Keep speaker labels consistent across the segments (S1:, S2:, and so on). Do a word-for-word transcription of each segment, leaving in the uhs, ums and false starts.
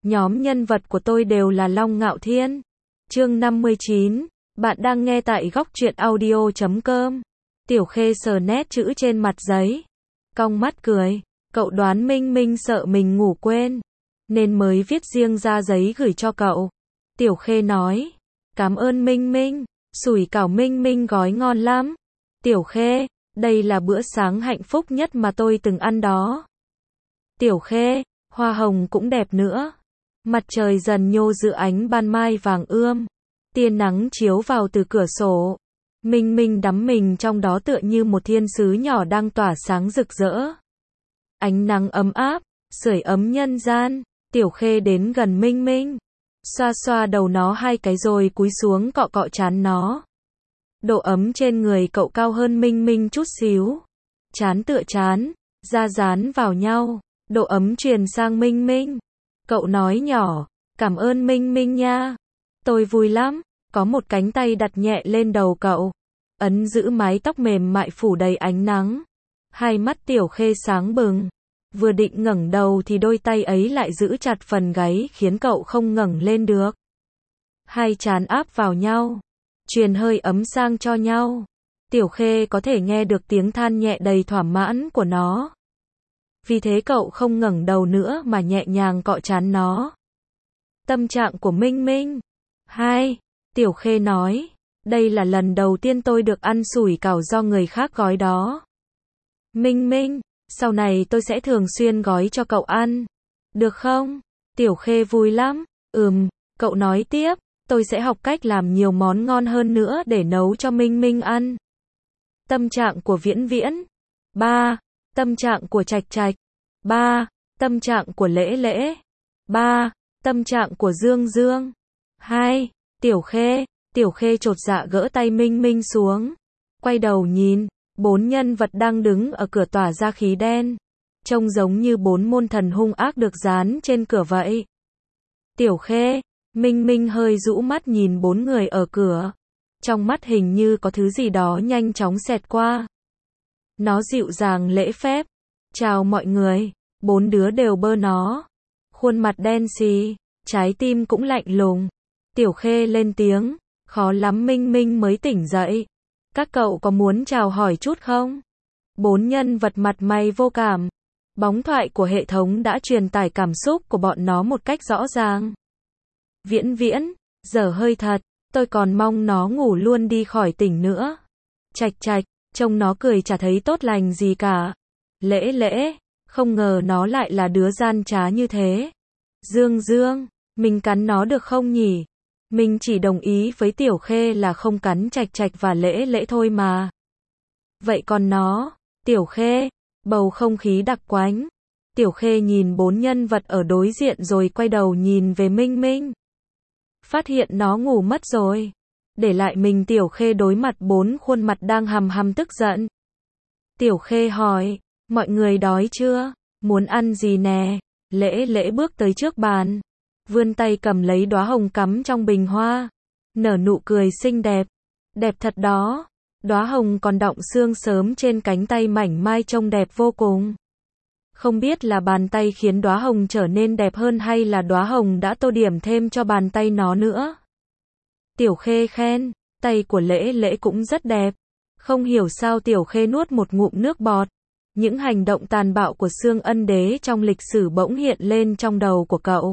S1: Nhóm nhân vật của tôi đều là Long Ngạo Thiên. Chương năm mươi chín, bạn đang nghe tại góc truyện audio chấm com. Tiểu Khê sờ nét chữ trên mặt giấy, cong mắt cười, cậu đoán Minh Minh sợ mình ngủ quên, nên mới viết riêng ra giấy gửi cho cậu. Tiểu Khê nói, cảm ơn Minh Minh, sủi cảo Minh Minh gói ngon lắm. Tiểu Khê, đây là bữa sáng hạnh phúc nhất mà tôi từng ăn đó. Tiểu Khê, hoa hồng cũng đẹp nữa. Mặt trời dần nhô giữa ánh ban mai vàng ươm, tia nắng chiếu vào từ cửa sổ. Minh Minh đắm mình trong đó tựa như một thiên sứ nhỏ đang tỏa sáng rực rỡ. Ánh nắng ấm áp, sưởi ấm nhân gian. Tiểu Khê đến gần Minh Minh, xoa xoa đầu nó hai cái rồi cúi xuống cọ cọ trán nó. Độ ấm trên người cậu cao hơn Minh Minh chút xíu. Trán tựa trán, da dán vào nhau, độ ấm truyền sang Minh Minh. Cậu nói nhỏ, cảm ơn Minh Minh nha. Tôi vui lắm. Có một cánh tay đặt nhẹ lên đầu cậu, ấn giữ mái tóc mềm mại phủ đầy ánh nắng. Hai mắt Tiểu Khê sáng bừng. Vừa định ngẩng đầu thì đôi tay ấy lại giữ chặt phần gáy khiến cậu không ngẩng lên được. Hai trán áp vào nhau, truyền hơi ấm sang cho nhau. Tiểu Khê có thể nghe được tiếng than nhẹ đầy thỏa mãn của nó. Vì thế cậu không ngẩng đầu nữa mà nhẹ nhàng cọ trán nó. Tâm trạng của Minh Minh. Hai, Tiểu Khê nói, đây là lần đầu tiên tôi được ăn sủi cảo do người khác gói đó. Minh Minh, sau này tôi sẽ thường xuyên gói cho cậu ăn. Được không? Tiểu Khê vui lắm. Ừm, cậu nói tiếp, tôi sẽ học cách làm nhiều món ngon hơn nữa để nấu cho Minh Minh ăn. Tâm trạng của Viễn Viễn. Ba, tâm trạng của Trạch Trạch. Ba, tâm trạng của Lễ Lễ. Ba, tâm trạng của Dương Dương. Hai, Tiểu Khê. Tiểu Khê chột dạ gỡ tay Minh Minh xuống, quay đầu nhìn, bốn nhân vật đang đứng ở cửa tỏa ra khí đen, trông giống như bốn môn thần hung ác được dán trên cửa vậy. Tiểu Khê, Minh Minh hơi rũ mắt nhìn bốn người ở cửa, trong mắt hình như có thứ gì đó nhanh chóng xẹt qua. Nó dịu dàng lễ phép, chào mọi người, bốn đứa đều bơ nó, khuôn mặt đen xì, trái tim cũng lạnh lùng. Tiểu Khê lên tiếng, khó lắm Minh Minh mới tỉnh dậy. Các cậu có muốn chào hỏi chút không? Bốn nhân vật mặt mày vô cảm. Bóng thoại của hệ thống đã truyền tải cảm xúc của bọn nó một cách rõ ràng. Viễn Viễn, dở hơi thật, tôi còn mong nó ngủ luôn đi khỏi tỉnh nữa. Trạch Trạch, trông nó cười chả thấy tốt lành gì cả. Lễ Lễ, không ngờ nó lại là đứa gian trá như thế. Dương Dương, mình cắn nó được không nhỉ? Mình chỉ đồng ý với Tiểu Khê là không cắn Trạch Trạch và Lễ Lễ thôi mà. Vậy còn nó, Tiểu Khê, bầu không khí đặc quánh. Tiểu Khê nhìn bốn nhân vật ở đối diện rồi quay đầu nhìn về Minh Minh. Phát hiện nó ngủ mất rồi. Để lại mình Tiểu Khê đối mặt bốn khuôn mặt đang hầm hầm tức giận. Tiểu Khê hỏi, mọi người đói chưa? Muốn ăn gì nè? Lễ Lễ bước tới trước bàn, vươn tay cầm lấy đóa hồng cắm trong bình hoa, nở nụ cười xinh đẹp. Đẹp thật đó. Đóa hồng còn đọng sương sớm trên cánh tay mảnh mai trông đẹp vô cùng. Không biết là bàn tay khiến đóa hồng trở nên đẹp hơn hay là đóa hồng đã tô điểm thêm cho bàn tay nó nữa. Tiểu Khê khen, tay của Lễ Lễ cũng rất đẹp. Không hiểu sao Tiểu Khê nuốt một ngụm nước bọt. Những hành động tàn bạo của Sương Ân Đế trong lịch sử bỗng hiện lên trong đầu của cậu.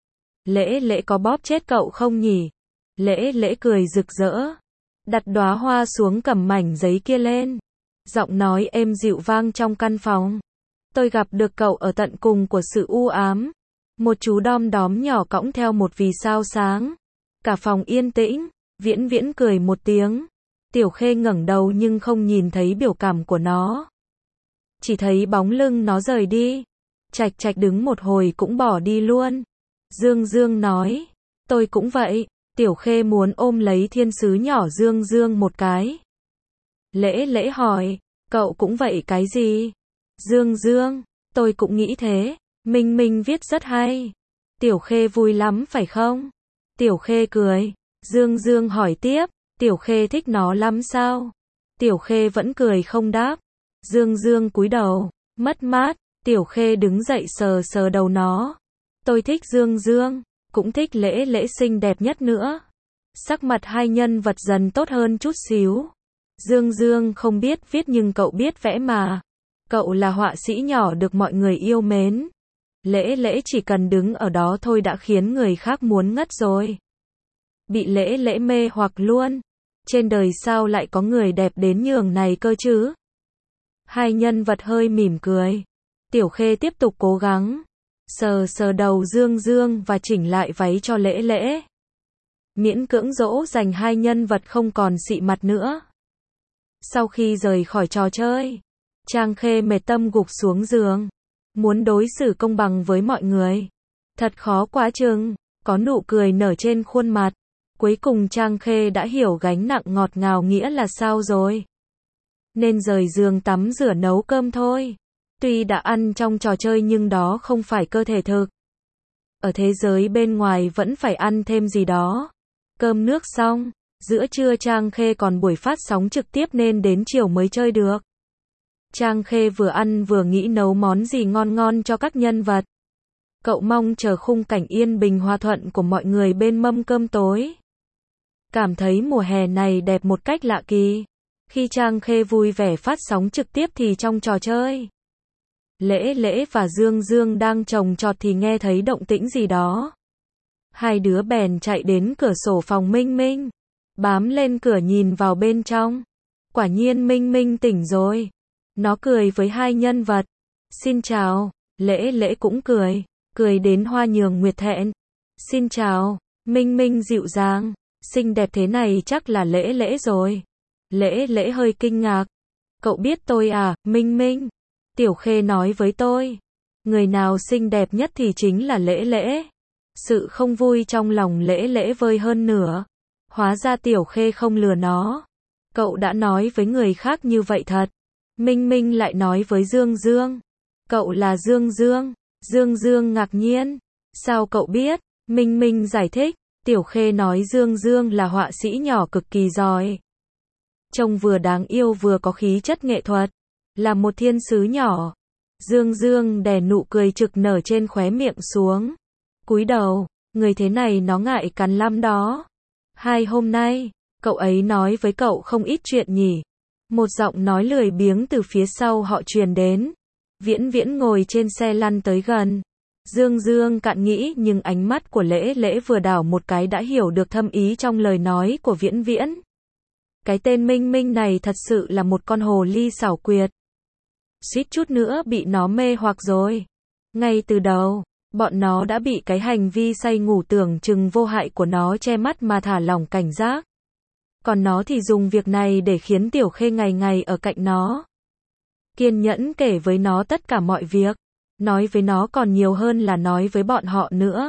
S1: Lễ Lễ có bóp chết cậu không nhỉ? Lễ Lễ cười rực rỡ, đặt đóa hoa xuống cầm mảnh giấy kia lên. Giọng nói êm dịu vang trong căn phòng. Tôi gặp được cậu ở tận cùng của sự u ám. Một chú đom đóm nhỏ cõng theo một vì sao sáng. Cả phòng yên tĩnh. Viễn Viễn cười một tiếng. Tiểu Khê ngẩng đầu nhưng không nhìn thấy biểu cảm của nó. Chỉ thấy bóng lưng nó rời đi. Trạch Trạch đứng một hồi cũng bỏ đi luôn. Dương Dương nói, tôi cũng vậy. Tiểu Khê muốn ôm lấy thiên sứ nhỏ Dương Dương một cái. Lễ Lễ hỏi, cậu cũng vậy cái gì? Dương Dương, tôi cũng nghĩ thế. Minh Minh viết rất hay. Tiểu Khê vui lắm phải không? Tiểu Khê cười. Dương Dương hỏi tiếp, Tiểu Khê thích nó lắm sao? Tiểu Khê vẫn cười không đáp. Dương Dương cúi đầu, mất mát. Tiểu Khê đứng dậy sờ sờ đầu nó. Tôi thích Dương Dương, cũng thích Lễ Lễ xinh đẹp nhất nữa. Sắc mặt hai nhân vật dần tốt hơn chút xíu. Dương Dương không biết viết nhưng cậu biết vẽ mà. Cậu là họa sĩ nhỏ được mọi người yêu mến. Lễ Lễ chỉ cần đứng ở đó thôi đã khiến người khác muốn ngất rồi. Bị Lễ Lễ mê hoặc luôn. Trên đời sao lại có người đẹp đến nhường này cơ chứ? Hai nhân vật hơi mỉm cười. Tiểu Khê tiếp tục cố gắng. Sờ sờ đầu Dương Dương và chỉnh lại váy cho Lễ Lễ. Miễn cưỡng dỗ dành hai nhân vật không còn xị mặt nữa. Sau khi rời khỏi trò chơi, Trang Khê mệt tâm gục xuống giường. Muốn đối xử công bằng với mọi người. Thật khó quá chừng, có nụ cười nở trên khuôn mặt. Cuối cùng Trang Khê đã hiểu gánh nặng ngọt ngào nghĩa là sao rồi. Nên rời giường tắm rửa nấu cơm thôi. Tuy đã ăn trong trò chơi nhưng đó không phải cơ thể thực. Ở thế giới bên ngoài vẫn phải ăn thêm gì đó. Cơm nước xong, giữa trưa Trang Khê còn buổi phát sóng trực tiếp nên đến chiều mới chơi được. Trang Khê vừa ăn vừa nghĩ nấu món gì ngon ngon cho các nhân vật. Cậu mong chờ khung cảnh yên bình hòa thuận của mọi người bên mâm cơm tối. Cảm thấy mùa hè này đẹp một cách lạ kỳ. Khi Trang Khê vui vẻ phát sóng trực tiếp thì trong trò chơi, Lễ Lễ và Dương Dương đang chồng chọt thì nghe thấy động tĩnh gì đó. Hai đứa bèn chạy đến cửa sổ phòng Minh Minh, bám lên cửa nhìn vào bên trong. Quả nhiên Minh Minh tỉnh rồi. Nó cười với hai nhân vật. Xin chào. Lễ Lễ cũng cười, cười đến hoa nhường nguyệt thẹn. Xin chào. Minh Minh dịu dàng. Xinh đẹp thế này chắc là Lễ Lễ rồi. Lễ Lễ hơi kinh ngạc. Cậu biết tôi à, Minh Minh? Tiểu Khê nói với tôi. Người nào xinh đẹp nhất thì chính là Lễ Lễ. Sự không vui trong lòng Lễ Lễ vơi hơn nửa. Hóa ra Tiểu Khê không lừa nó. Cậu đã nói với người khác như vậy thật. Minh Minh lại nói với Dương Dương. Cậu là Dương Dương. Dương Dương ngạc nhiên. Sao cậu biết? Minh Minh giải thích. Tiểu Khê nói Dương Dương là họa sĩ nhỏ cực kỳ giỏi. Trông vừa đáng yêu vừa có khí chất nghệ thuật. Là một thiên sứ nhỏ. Dương Dương đè nụ cười trực nở trên khóe miệng xuống. Cúi đầu, người thế này nó ngại cắn lắm đó. Hai hôm nay, cậu ấy nói với cậu không ít chuyện nhỉ. Một giọng nói lười biếng từ phía sau họ truyền đến. Viễn Viễn ngồi trên xe lăn tới gần. Dương Dương cạn nghĩ nhưng ánh mắt của Lễ Lễ vừa đảo một cái đã hiểu được thâm ý trong lời nói của Viễn Viễn. Cái tên Minh Minh này thật sự là một con hồ ly xảo quyệt. Suýt chút nữa bị nó mê hoặc rồi. Ngay từ đầu, bọn nó đã bị cái hành vi say ngủ tưởng chừng vô hại của nó che mắt mà thả lỏng cảnh giác. Còn nó thì dùng việc này để khiến Tiểu Khê ngày ngày ở cạnh nó. Kiên nhẫn kể với nó tất cả mọi việc. Nói với nó còn nhiều hơn là nói với bọn họ nữa.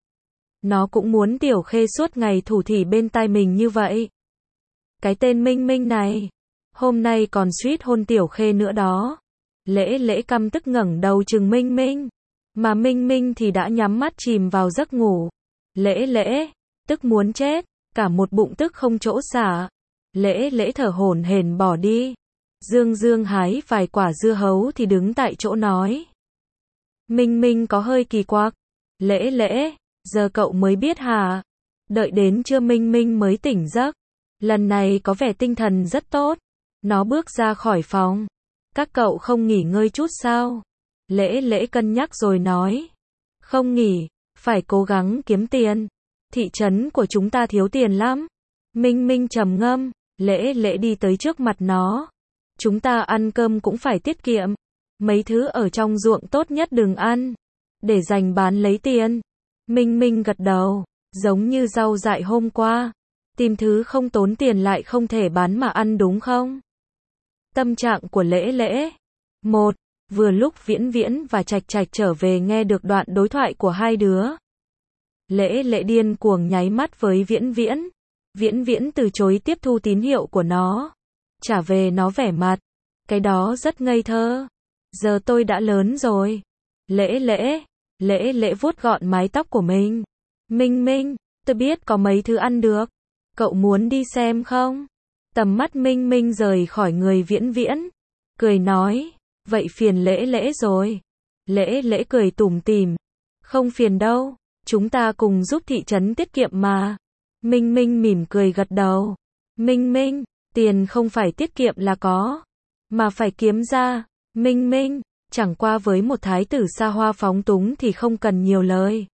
S1: Nó cũng muốn Tiểu Khê suốt ngày thủ thỉ bên tai mình như vậy. Cái tên Minh Minh này, hôm nay còn suýt hôn Tiểu Khê nữa đó. Lễ Lễ căm tức ngẩng đầu chừng Minh Minh. Mà Minh Minh thì đã nhắm mắt chìm vào giấc ngủ. Lễ Lễ, tức muốn chết, cả một bụng tức không chỗ xả. Lễ Lễ thở hổn hển bỏ đi. Dương Dương hái vài quả dưa hấu thì đứng tại chỗ nói. Minh Minh có hơi kỳ quặc. Lễ Lễ, giờ cậu mới biết hả? Đợi đến trưa Minh Minh mới tỉnh giấc. Lần này có vẻ tinh thần rất tốt. Nó bước ra khỏi phòng. Các cậu không nghỉ ngơi chút sao? Lễ Lễ cân nhắc rồi nói. Không nghỉ, phải cố gắng kiếm tiền. Thị trấn của chúng ta thiếu tiền lắm. Minh Minh trầm ngâm. Lễ Lễ đi tới trước mặt nó. Chúng ta ăn cơm cũng phải tiết kiệm. Mấy thứ ở trong ruộng tốt nhất đừng ăn. Để dành bán lấy tiền. Minh Minh gật đầu. Giống như rau dại hôm qua. Tìm thứ không tốn tiền lại không thể bán mà ăn đúng không? Tâm trạng của Lễ Lễ. Một. Vừa lúc Viễn Viễn và Trạch Trạch trở về nghe được đoạn đối thoại của hai đứa. Lễ Lễ điên cuồng nháy mắt với Viễn Viễn. Viễn Viễn từ chối tiếp thu tín hiệu của nó. Trả về nó vẻ mặt. Cái đó rất ngây thơ. Giờ tôi đã lớn rồi. Lễ Lễ. Lễ Lễ vuốt gọn mái tóc của mình. Minh Minh, tôi biết có mấy thứ ăn được. Cậu muốn đi xem không? Tầm mắt Minh Minh rời khỏi người Viễn Viễn. Cười nói. Vậy phiền Lễ Lễ rồi. Lễ Lễ cười tủm tỉm. Không phiền đâu, chúng ta cùng giúp thị trấn tiết kiệm mà. Minh Minh mỉm cười gật đầu. Minh Minh, tiền không phải tiết kiệm là có, mà phải kiếm ra. Minh Minh, chẳng qua với một thái tử xa hoa phóng túng thì không cần nhiều lời.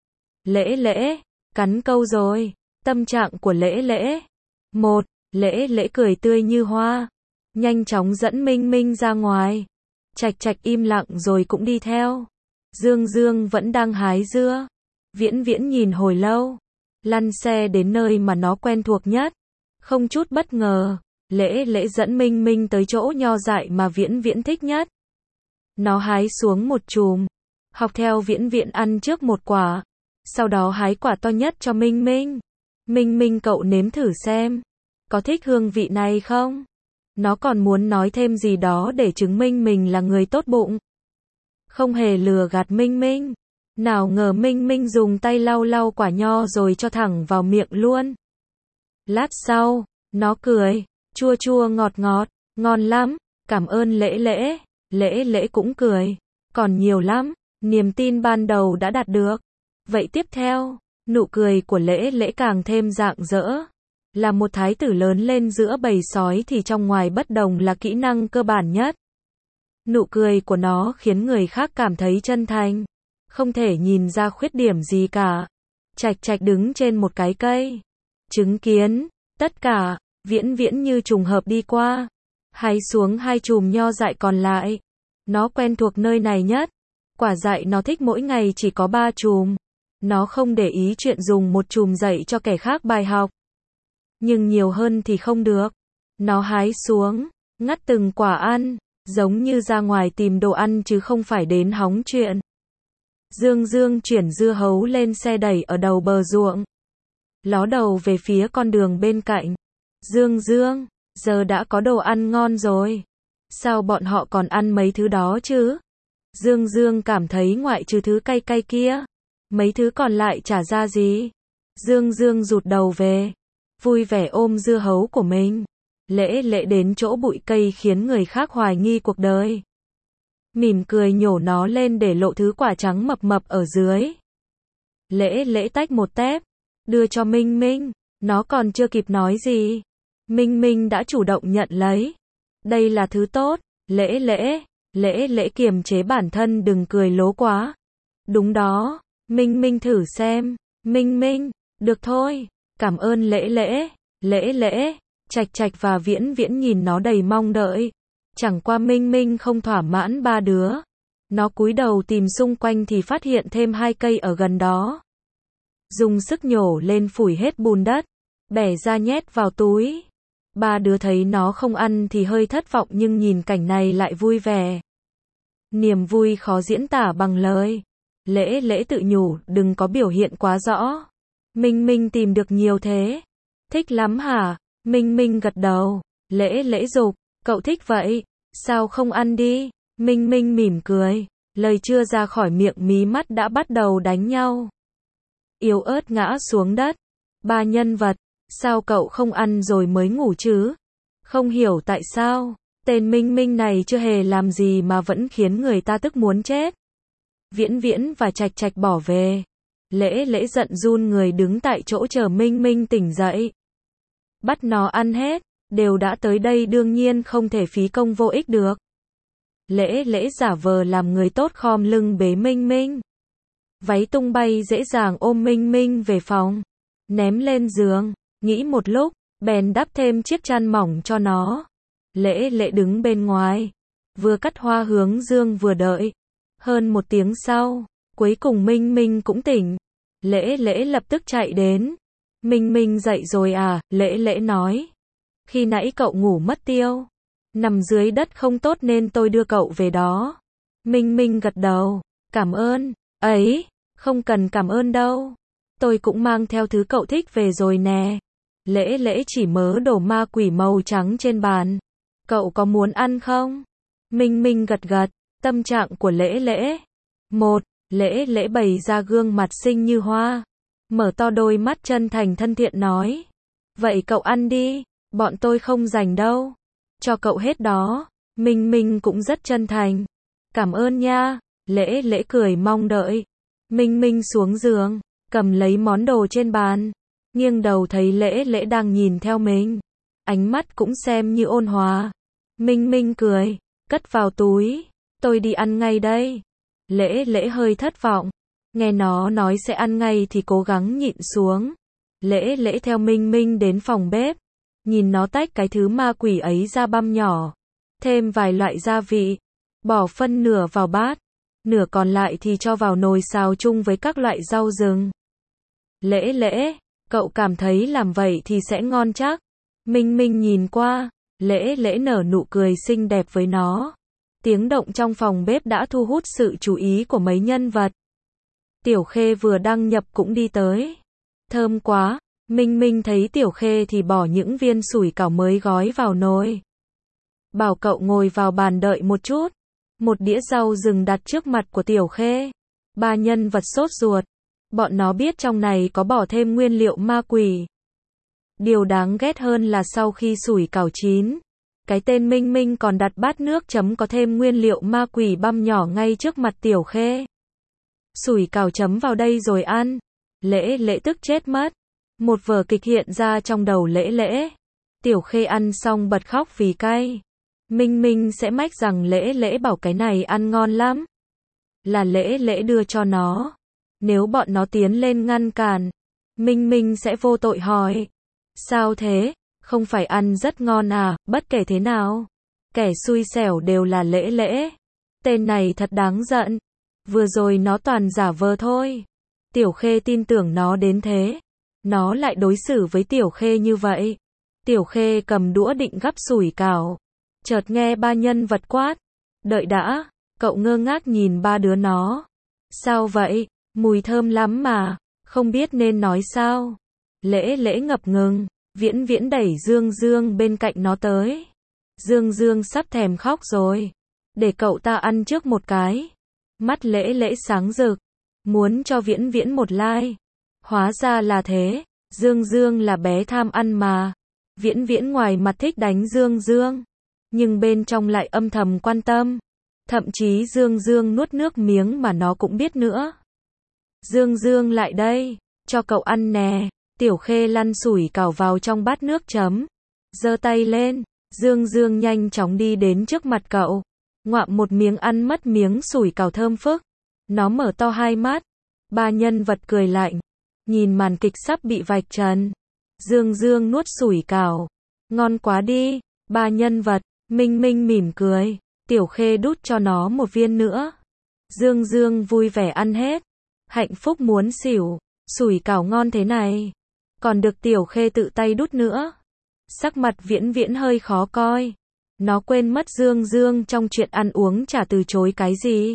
S1: Lễ Lễ, cắn câu rồi. Tâm trạng của Lễ Lễ. Một, Lễ Lễ cười tươi như hoa, nhanh chóng dẫn Minh Minh ra ngoài. Trạch Trạch im lặng rồi cũng đi theo. Dương Dương vẫn đang hái dưa. Viễn Viễn nhìn hồi lâu, lăn xe đến nơi mà nó quen thuộc nhất. Không chút bất ngờ, Lễ Lễ dẫn Minh Minh tới chỗ nho dại mà Viễn Viễn thích nhất. Nó hái xuống một chùm, học theo Viễn Viễn ăn trước một quả, sau đó hái quả to nhất cho Minh Minh. Minh Minh cậu nếm thử xem, có thích hương vị này không? Nó còn muốn nói thêm gì đó để chứng minh mình là người tốt bụng. Không hề lừa gạt Minh Minh. Nào ngờ Minh Minh dùng tay lau lau quả nho rồi cho thẳng vào miệng luôn. Lát sau, nó cười, chua chua ngọt ngọt, ngon lắm, cảm ơn Lễ Lễ. Lễ Lễ cũng cười, còn nhiều lắm, niềm tin ban đầu đã đạt được. Vậy tiếp theo, nụ cười của Lễ Lễ càng thêm rạng rỡ. Là một thái tử lớn lên giữa bầy sói thì trong ngoài bất đồng là kỹ năng cơ bản nhất. Nụ cười của nó khiến người khác cảm thấy chân thành, không thể nhìn ra khuyết điểm gì cả. Trạch Trạch đứng trên một cái cây, chứng kiến tất cả. Viễn Viễn như trùng hợp đi qua, hái xuống hai chùm nho dại còn lại. Nó quen thuộc nơi này nhất. Quả dại nó thích mỗi ngày chỉ có ba chùm. Nó không để ý chuyện dùng một chùm dạy cho kẻ khác bài học. Nhưng nhiều hơn thì không được. Nó hái xuống, ngắt từng quả ăn, giống như ra ngoài tìm đồ ăn chứ không phải đến hóng chuyện. Dương Dương chuyển dưa hấu lên xe đẩy ở đầu bờ ruộng, ló đầu về phía con đường bên cạnh. Dương Dương, giờ đã có đồ ăn ngon rồi. Sao bọn họ còn ăn mấy thứ đó chứ? Dương Dương cảm thấy ngoại trừ thứ cay cay kia, mấy thứ còn lại chả ra gì. Dương Dương rụt đầu về, vui vẻ ôm dưa hấu của mình. Lễ Lễ đến chỗ bụi cây khiến người khác hoài nghi cuộc đời. Mỉm cười nhổ nó lên để lộ thứ quả trắng mập mập ở dưới. Lễ Lễ tách một tép, đưa cho Minh Minh. Nó còn chưa kịp nói gì, Minh Minh đã chủ động nhận lấy. Đây là thứ tốt. Lễ Lễ, Lễ Lễ kiềm chế bản thân đừng cười lố quá. Đúng đó, Minh Minh thử xem. Minh Minh, được thôi, cảm ơn Lễ Lễ. Lễ Lễ, Trạch Trạch và Viễn Viễn nhìn nó đầy mong đợi. Chẳng qua Minh Minh không thỏa mãn ba đứa. Nó cúi đầu tìm xung quanh thì phát hiện thêm hai cây ở gần đó. Dùng sức nhổ lên phủi hết bùn đất, bẻ ra nhét vào túi. Ba đứa thấy nó không ăn thì hơi thất vọng nhưng nhìn cảnh này lại vui vẻ. Niềm vui khó diễn tả bằng lời. Lễ Lễ tự nhủ, đừng có biểu hiện quá rõ. Minh Minh tìm được nhiều thế. Thích lắm hả? Minh Minh gật đầu. Lễ Lễ giục, cậu thích vậy, sao không ăn đi? Minh Minh mỉm cười, lời chưa ra khỏi miệng mí mắt đã bắt đầu đánh nhau. Yếu ớt ngã xuống đất. Ba nhân vật, sao cậu không ăn rồi mới ngủ chứ? Không hiểu tại sao, tên Minh Minh này chưa hề làm gì mà vẫn khiến người ta tức muốn chết. Viễn Viễn và Trạch Trạch bỏ về. Lễ Lễ giận run người đứng tại chỗ chờ Minh Minh tỉnh dậy. Bắt nó ăn hết, đều đã tới đây đương nhiên không thể phí công vô ích được. Lễ Lễ giả vờ làm người tốt khom lưng bế Minh Minh. Váy tung bay dễ dàng ôm Minh Minh về phòng, ném lên giường, nghĩ một lúc, bèn đắp thêm chiếc chăn mỏng cho nó. Lễ Lễ đứng bên ngoài, vừa cắt hoa hướng dương vừa đợi. Hơn một tiếng sau, cuối cùng Minh Minh cũng tỉnh. Lễ Lễ lập tức chạy đến. Minh Minh dậy rồi à? Lễ Lễ nói. Khi nãy cậu ngủ mất tiêu, nằm dưới đất không tốt nên tôi đưa cậu về đó. Minh Minh gật đầu, cảm ơn. Ấy, không cần cảm ơn đâu. Tôi cũng mang theo thứ cậu thích về rồi nè. Lễ Lễ chỉ mớ đồ ma quỷ màu trắng trên bàn. Cậu có muốn ăn không? Minh Minh gật gật, tâm trạng của Lễ Lễ. Một, Lễ Lễ bày ra gương mặt xinh như hoa, mở to đôi mắt chân thành thân thiện nói. Vậy cậu ăn đi, bọn tôi không rảnh đâu. Cho cậu hết đó. Minh Minh cũng rất chân thành. Cảm ơn nha. Lễ Lễ cười mong đợi. Minh Minh xuống giường, cầm lấy món đồ trên bàn, nghiêng đầu thấy Lễ Lễ đang nhìn theo mình. Ánh mắt cũng xem như ôn hòa. Minh Minh cười, cất vào túi, tôi đi ăn ngay đây. Lễ Lễ hơi thất vọng, nghe nó nói sẽ ăn ngay thì cố gắng nhịn xuống. Lễ Lễ theo Minh Minh đến phòng bếp, nhìn nó tách cái thứ ma quỷ ấy ra băm nhỏ, thêm vài loại gia vị, bỏ phân nửa vào bát, nửa còn lại thì cho vào nồi xào chung với các loại rau rừng. Lễ Lễ, cậu cảm thấy làm vậy thì sẽ ngon chắc. Minh Minh nhìn qua, Lễ Lễ nở nụ cười xinh đẹp với nó. Tiếng động trong phòng bếp đã thu hút sự chú ý của mấy nhân vật. Tiểu Khê vừa đăng nhập cũng đi tới. Thơm quá, Minh Minh thấy Tiểu Khê thì bỏ những viên sủi cảo mới gói vào nồi. Bảo cậu ngồi vào bàn đợi một chút. Một đĩa rau rừng đặt trước mặt của Tiểu Khê. Ba nhân vật sốt ruột. Bọn nó biết trong này có bỏ thêm nguyên liệu ma quỷ. Điều đáng ghét hơn là sau khi sủi cảo chín, cái tên Minh Minh còn đặt bát nước chấm có thêm nguyên liệu ma quỷ băm nhỏ ngay trước mặt Tiểu Khê. Sủi cảo chấm vào đây rồi ăn. Lễ Lễ tức chết mất. Một vở kịch hiện ra trong đầu Lễ Lễ. Tiểu Khê ăn xong bật khóc vì cay. Minh Minh sẽ mách rằng Lễ Lễ bảo cái này ăn ngon lắm. Là Lễ Lễ đưa cho nó. Nếu bọn nó tiến lên ngăn cản, Minh Minh sẽ vô tội hỏi. Sao thế? Không phải ăn rất ngon à? Bất kể thế nào, kẻ xui xẻo đều là Lễ Lễ. Tên này thật đáng giận. Vừa rồi nó toàn giả vờ thôi. Tiểu Khê tin tưởng nó đến thế. Nó lại đối xử với Tiểu Khê như vậy. Tiểu Khê cầm đũa định gắp sủi cảo. Chợt nghe ba nhân vật quát. Đợi đã, cậu ngơ ngác nhìn ba đứa nó. Sao vậy? Mùi thơm lắm mà, không biết nên nói sao. Lễ Lễ ngập ngừng, Viễn Viễn đẩy Dương Dương bên cạnh nó tới. Dương Dương sắp thèm khóc rồi. Để cậu ta ăn trước một cái. Mắt Lễ Lễ sáng rực, muốn cho Viễn Viễn một like. Hóa ra là thế, Dương Dương là bé tham ăn mà. Viễn Viễn ngoài mặt thích đánh Dương Dương, nhưng bên trong lại âm thầm quan tâm. Thậm chí Dương Dương nuốt nước miếng mà nó cũng biết nữa. Dương Dương lại đây, cho cậu ăn nè. Tiểu Khê lăn sủi cảo vào trong bát nước chấm, giơ tay lên. Dương Dương nhanh chóng đi đến trước mặt cậu, ngoạm một miếng ăn mất miếng sủi cảo thơm phức. Nó mở to hai mắt. Ba nhân vật cười lạnh, nhìn màn kịch sắp bị vạch trần. Dương Dương nuốt sủi cảo, ngon quá đi. Ba nhân vật, Minh Minh mỉm cười. Tiểu Khê đút cho nó một viên nữa. Dương Dương vui vẻ ăn hết, hạnh phúc muốn xỉu. Sủi cảo ngon thế này, còn được Tiểu Khê tự tay đút nữa. Sắc mặt Viễn Viễn hơi khó coi. Nó quên mất Dương Dương trong chuyện ăn uống chả từ chối cái gì.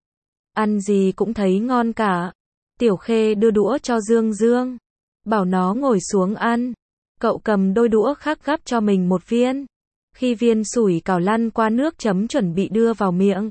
S1: Ăn gì cũng thấy ngon cả. Tiểu Khê đưa đũa cho Dương Dương, bảo nó ngồi xuống ăn. Cậu cầm đôi đũa khác gắp cho mình một viên. Khi viên sủi cảo lăn qua nước chấm chuẩn bị đưa vào miệng,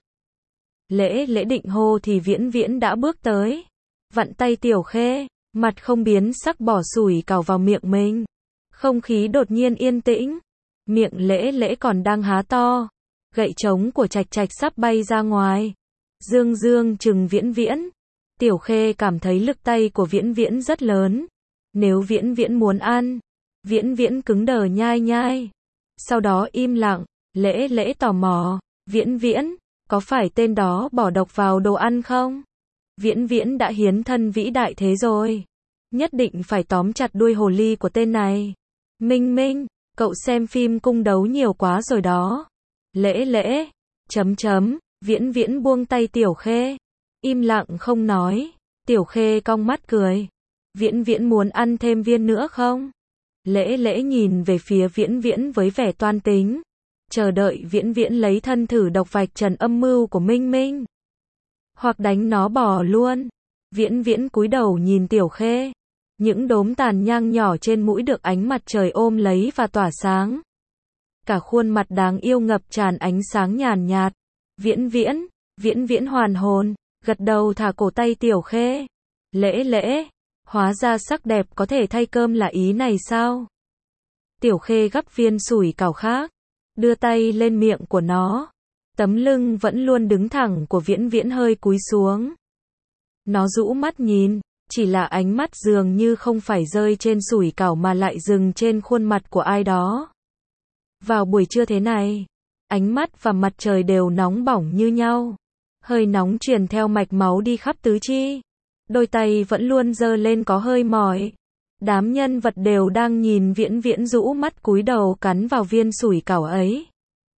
S1: Lễ Lễ định hô thì Viễn Viễn đã bước tới, vặn tay Tiểu Khê, mặt không biến sắc bỏ sủi cảo vào miệng mình. Không khí đột nhiên yên tĩnh. Miệng Lễ Lễ còn đang há to, gậy trống của Trạch Trạch sắp bay ra ngoài. Dương Dương trừng Viễn Viễn. Tiểu Khê cảm thấy lực tay của Viễn Viễn rất lớn. Nếu Viễn Viễn muốn ăn, Viễn Viễn cứng đờ nhai nhai. Sau đó im lặng. Lễ Lễ tò mò. Viễn Viễn, có phải tên đó bỏ độc vào đồ ăn không? Viễn Viễn đã hiến thân vĩ đại thế rồi, nhất định phải tóm chặt đuôi hồ ly của tên này. Minh Minh, cậu xem phim cung đấu nhiều quá rồi đó. Lễ Lễ, chấm chấm, Viễn Viễn buông tay Tiểu Khê, im lặng không nói. Tiểu Khê cong mắt cười. Viễn Viễn muốn ăn thêm viên nữa không? Lễ Lễ nhìn về phía Viễn Viễn với vẻ toan tính, chờ đợi Viễn Viễn lấy thân thử độc vạch trần âm mưu của Minh Minh, hoặc đánh nó bỏ luôn. Viễn Viễn cúi đầu nhìn Tiểu Khê, những đốm tàn nhang nhỏ trên mũi được ánh mặt trời ôm lấy và tỏa sáng. Cả khuôn mặt đáng yêu ngập tràn ánh sáng nhàn nhạt. Viễn Viễn, Viễn Viễn hoàn hồn, gật đầu thả cổ tay Tiểu Khê. Lễ Lễ, hóa ra sắc đẹp có thể thay cơm là ý này sao? Tiểu Khê gắp viên sủi cảo khác, đưa tay lên miệng của nó. Tấm lưng vẫn luôn đứng thẳng của Viễn Viễn hơi cúi xuống. Nó rũ mắt nhìn, chỉ là ánh mắt dường như không phải rơi trên sủi cảo mà lại dừng trên khuôn mặt của ai đó. Vào buổi trưa thế này, ánh mắt và mặt trời đều nóng bỏng như nhau. Hơi nóng truyền theo mạch máu đi khắp tứ chi. Đôi tay vẫn luôn giơ lên có hơi mỏi. Đám nhân vật đều đang nhìn Viễn Viễn rũ mắt cúi đầu cắn vào viên sủi cảo ấy.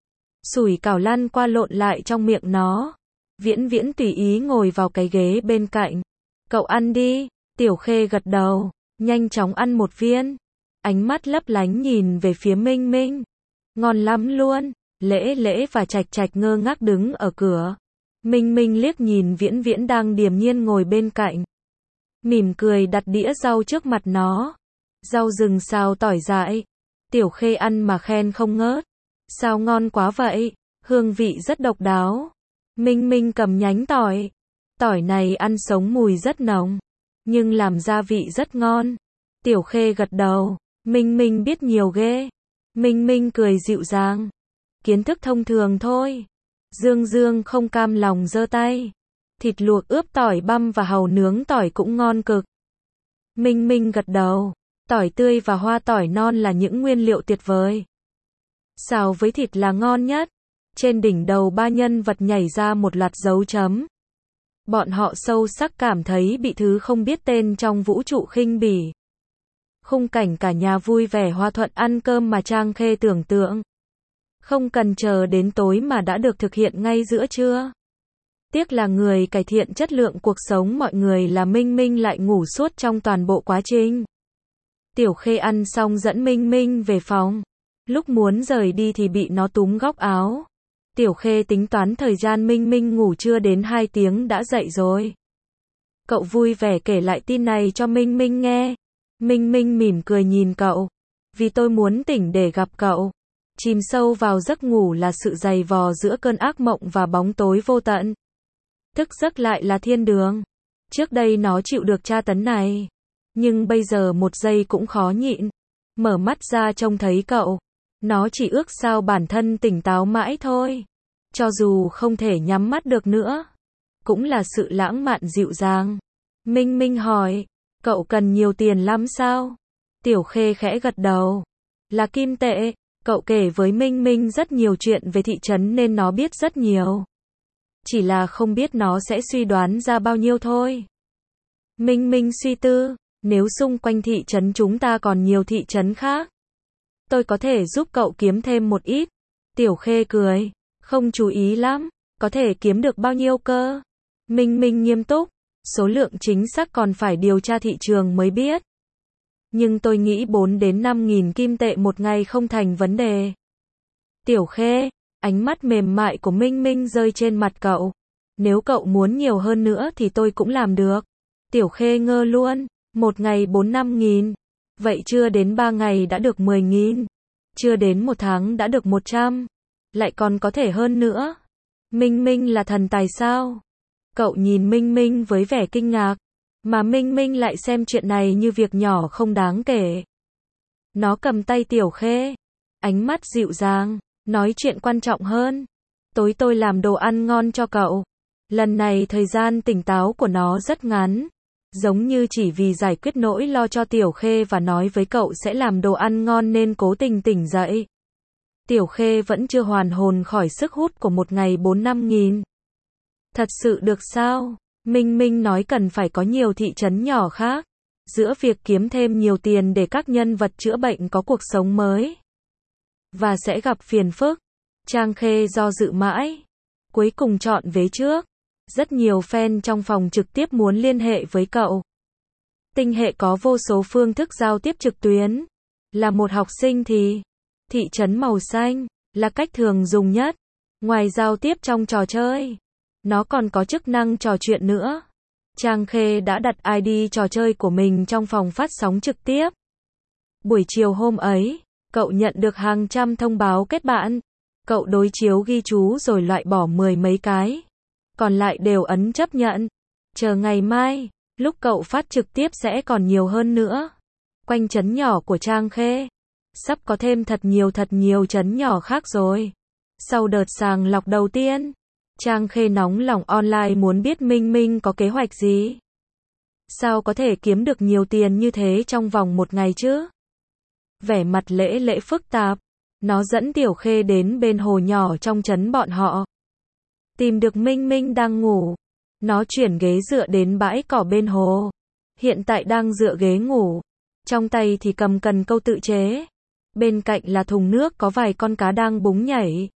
S1: Sủi cảo lăn qua lộn lại trong miệng nó. Viễn Viễn tùy ý ngồi vào cái ghế bên cạnh. Cậu ăn đi, Tiểu Khê gật đầu, nhanh chóng ăn một viên. Ánh mắt lấp lánh nhìn về phía Minh Minh. Ngon lắm luôn. Lễ Lễ và Trạch Trạch ngơ ngác đứng ở cửa. Minh Minh liếc nhìn Viễn Viễn đang điềm nhiên ngồi bên cạnh. Mỉm cười đặt đĩa rau trước mặt nó. Rau rừng xào tỏi dại. Tiểu Khê ăn mà khen không ngớt. Sao ngon quá vậy, hương vị rất độc đáo. Minh Minh cầm nhánh tỏi. Tỏi này ăn sống mùi rất nồng, nhưng làm gia vị rất ngon. Tiểu Khê gật đầu, Minh Minh biết nhiều ghê. Minh Minh cười dịu dàng. Kiến thức thông thường thôi. Dương Dương không cam lòng giơ tay. Thịt luộc ướp tỏi băm và hàu nướng tỏi cũng ngon cực. Minh Minh gật đầu. Tỏi tươi và hoa tỏi non là những nguyên liệu tuyệt vời. Xào với thịt là ngon nhất. Trên đỉnh đầu ba nhân vật nhảy ra một loạt dấu chấm. Bọn họ sâu sắc cảm thấy bị thứ không biết tên trong vũ trụ khinh bỉ. Khung cảnh cả nhà vui vẻ hòa thuận ăn cơm mà Trang Khê tưởng tượng. Không cần chờ đến tối mà đã được thực hiện ngay giữa trưa. Tiếc là người cải thiện chất lượng cuộc sống mọi người là Minh Minh lại ngủ suốt trong toàn bộ quá trình. Tiểu Khê ăn xong dẫn Minh Minh về phòng. Lúc muốn rời đi thì bị nó túm góc áo. Tiểu Khê tính toán thời gian Minh Minh ngủ chưa đến hai tiếng đã dậy rồi. Cậu vui vẻ kể lại tin này cho Minh Minh nghe. Minh Minh mỉm cười nhìn cậu. Vì tôi muốn tỉnh để gặp cậu. Chìm sâu vào giấc ngủ là sự dày vò giữa cơn ác mộng và bóng tối vô tận. Thức giấc lại là thiên đường. Trước đây nó chịu được tra tấn này. Nhưng bây giờ một giây cũng khó nhịn. Mở mắt ra trông thấy cậu. Nó chỉ ước sao bản thân tỉnh táo mãi thôi. Cho dù không thể nhắm mắt được nữa. Cũng là sự lãng mạn dịu dàng. Minh Minh hỏi. Cậu cần nhiều tiền lắm sao? Tiểu Khê khẽ gật đầu. Là kim tệ. Cậu kể với Minh Minh rất nhiều chuyện về thị trấn nên nó biết rất nhiều. Chỉ là không biết nó sẽ suy đoán ra bao nhiêu thôi. Minh Minh suy tư. Nếu xung quanh thị trấn chúng ta còn nhiều thị trấn khác, tôi có thể giúp cậu kiếm thêm một ít. Tiểu Khê cười. Không chú ý lắm. Có thể kiếm được bao nhiêu cơ? Minh Minh nghiêm túc. Số lượng chính xác còn phải điều tra thị trường mới biết. Nhưng tôi nghĩ bốn đến năm nghìn kim tệ một ngày không thành vấn đề. Tiểu Khê. Ánh mắt mềm mại của Minh Minh rơi trên mặt cậu. Nếu cậu muốn nhiều hơn nữa thì tôi cũng làm được. Tiểu Khê ngơ luôn. Một ngày bốn năm nghìn. Vậy chưa đến ba ngày đã được mười nghìn. Chưa đến một tháng đã được một trăm. Lại còn có thể hơn nữa. Minh Minh là thần tài sao? Cậu nhìn Minh Minh với vẻ kinh ngạc. Mà Minh Minh lại xem chuyện này như việc nhỏ không đáng kể. Nó cầm tay Tiểu Khê. Ánh mắt dịu dàng. Nói chuyện quan trọng hơn. Tối tôi làm đồ ăn ngon cho cậu. Lần này thời gian tỉnh táo của nó rất ngắn. Giống như chỉ vì giải quyết nỗi lo cho Tiểu Khê và nói với cậu sẽ làm đồ ăn ngon nên cố tình tỉnh dậy. Tiểu Khê vẫn chưa hoàn hồn khỏi sức hút của một ngày bốn năm nghìn. Thật sự được sao? Minh Minh nói cần phải có nhiều thị trấn nhỏ khác. Giữa việc kiếm thêm nhiều tiền để các nhân vật chữa bệnh có cuộc sống mới. Và sẽ gặp phiền phức. Trang Khê do dự mãi. Cuối cùng chọn vế trước. Rất nhiều fan trong phòng trực tiếp muốn liên hệ với cậu. Tinh hệ có vô số phương thức giao tiếp trực tuyến. Là một học sinh thì thị trấn màu xanh là cách thường dùng nhất. Ngoài giao tiếp trong trò chơi, nó còn có chức năng trò chuyện nữa. Trang Khê đã đặt i đê trò chơi của mình trong phòng phát sóng trực tiếp. Buổi chiều hôm ấy, cậu nhận được hàng trăm thông báo kết bạn. Cậu đối chiếu ghi chú rồi loại bỏ mười mấy cái. Còn lại đều ấn chấp nhận. Chờ ngày mai, lúc cậu phát trực tiếp sẽ còn nhiều hơn nữa. Quanh trấn nhỏ của Trang Khê, sắp có thêm thật nhiều thật nhiều trấn nhỏ khác rồi. Sau đợt sàng lọc đầu tiên, Trang Khê nóng lòng online muốn biết Minh Minh có kế hoạch gì. Sao có thể kiếm được nhiều tiền như thế trong vòng một ngày chứ? Vẻ mặt Lễ Lễ phức tạp. Nó dẫn Tiểu Khê đến bên hồ nhỏ trong trấn bọn họ. Tìm được Minh Minh đang ngủ. Nó chuyển ghế dựa đến bãi cỏ bên hồ. Hiện tại đang dựa ghế ngủ. Trong tay thì cầm cần câu tự chế. Bên cạnh là thùng nước có vài con cá đang búng nhảy.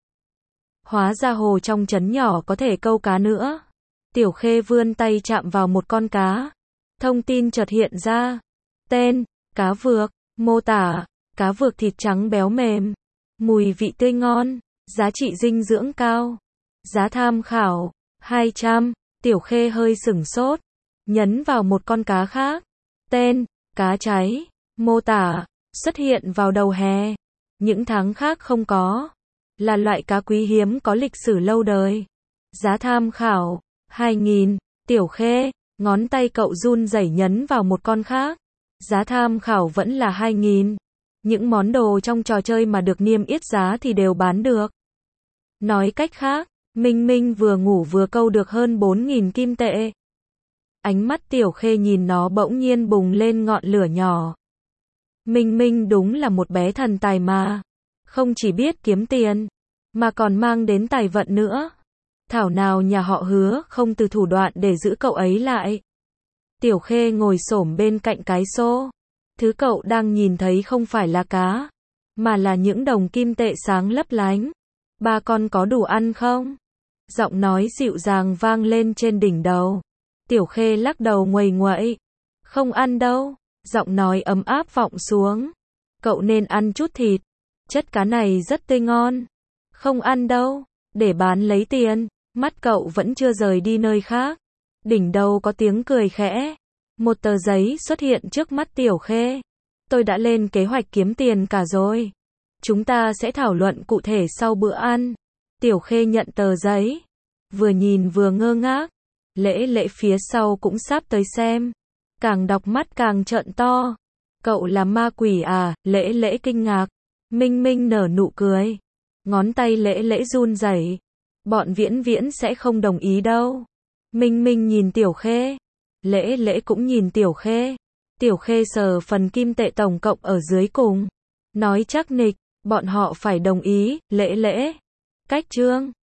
S1: Hóa ra hồ trong trấn nhỏ có thể câu cá nữa. Tiểu Khê vươn tay chạm vào một con cá. Thông tin chợt hiện ra. Tên, cá vược, mô tả, cá vược thịt trắng béo mềm, mùi vị tươi ngon, giá trị dinh dưỡng cao. Giá tham khảo, hai trăm. Tiểu Khê hơi sửng sốt. Nhấn vào một con cá khác. Tên, cá cháy, mô tả, xuất hiện vào đầu hè. Những tháng khác không có. Là loại cá quý hiếm có lịch sử lâu đời. Giá tham khảo, hai nghìn. Tiểu Khê, ngón tay cậu run rẩy nhấn vào một con khác. Giá tham khảo vẫn là hai nghìn. Những món đồ trong trò chơi mà được niêm yết giá thì đều bán được. Nói cách khác, Minh Minh vừa ngủ vừa câu được hơn bốn nghìn kim tệ. Ánh mắt Tiểu Khê nhìn nó bỗng nhiên bùng lên ngọn lửa nhỏ. Minh Minh đúng là một bé thần tài mà. Không chỉ biết kiếm tiền, mà còn mang đến tài vận nữa. Thảo nào nhà họ Hứa không từ thủ đoạn để giữ cậu ấy lại. Tiểu Khê ngồi xổm bên cạnh cái xô. Thứ cậu đang nhìn thấy không phải là cá, mà là những đồng kim tệ sáng lấp lánh. Ba con có đủ ăn không? Giọng nói dịu dàng vang lên trên đỉnh đầu. Tiểu Khê lắc đầu nguầy nguậy. Không ăn đâu. Giọng nói ấm áp vọng xuống. Cậu nên ăn chút thịt. Chất cá này rất tươi ngon. Không ăn đâu. Để bán lấy tiền. Mắt cậu vẫn chưa rời đi nơi khác. Đỉnh đầu có tiếng cười khẽ. Một tờ giấy xuất hiện trước mắt Tiểu Khê. Tôi đã lên kế hoạch kiếm tiền cả rồi. Chúng ta sẽ thảo luận cụ thể sau bữa ăn. Tiểu Khê nhận tờ giấy. Vừa nhìn vừa ngơ ngác. Lễ Lễ phía sau cũng sắp tới xem. Càng đọc mắt càng trợn to. Cậu là ma quỷ à? Lễ Lễ kinh ngạc. Minh Minh nở nụ cười. Ngón tay Lễ Lễ run rẩy. Bọn Viễn Viễn sẽ không đồng ý đâu. Minh Minh nhìn Tiểu Khê. Lễ Lễ cũng nhìn Tiểu Khê. Tiểu Khê sờ phần kim tệ tổng cộng ở dưới cùng. Nói chắc nịch, bọn họ phải đồng ý. Lễ Lễ. Cách chương.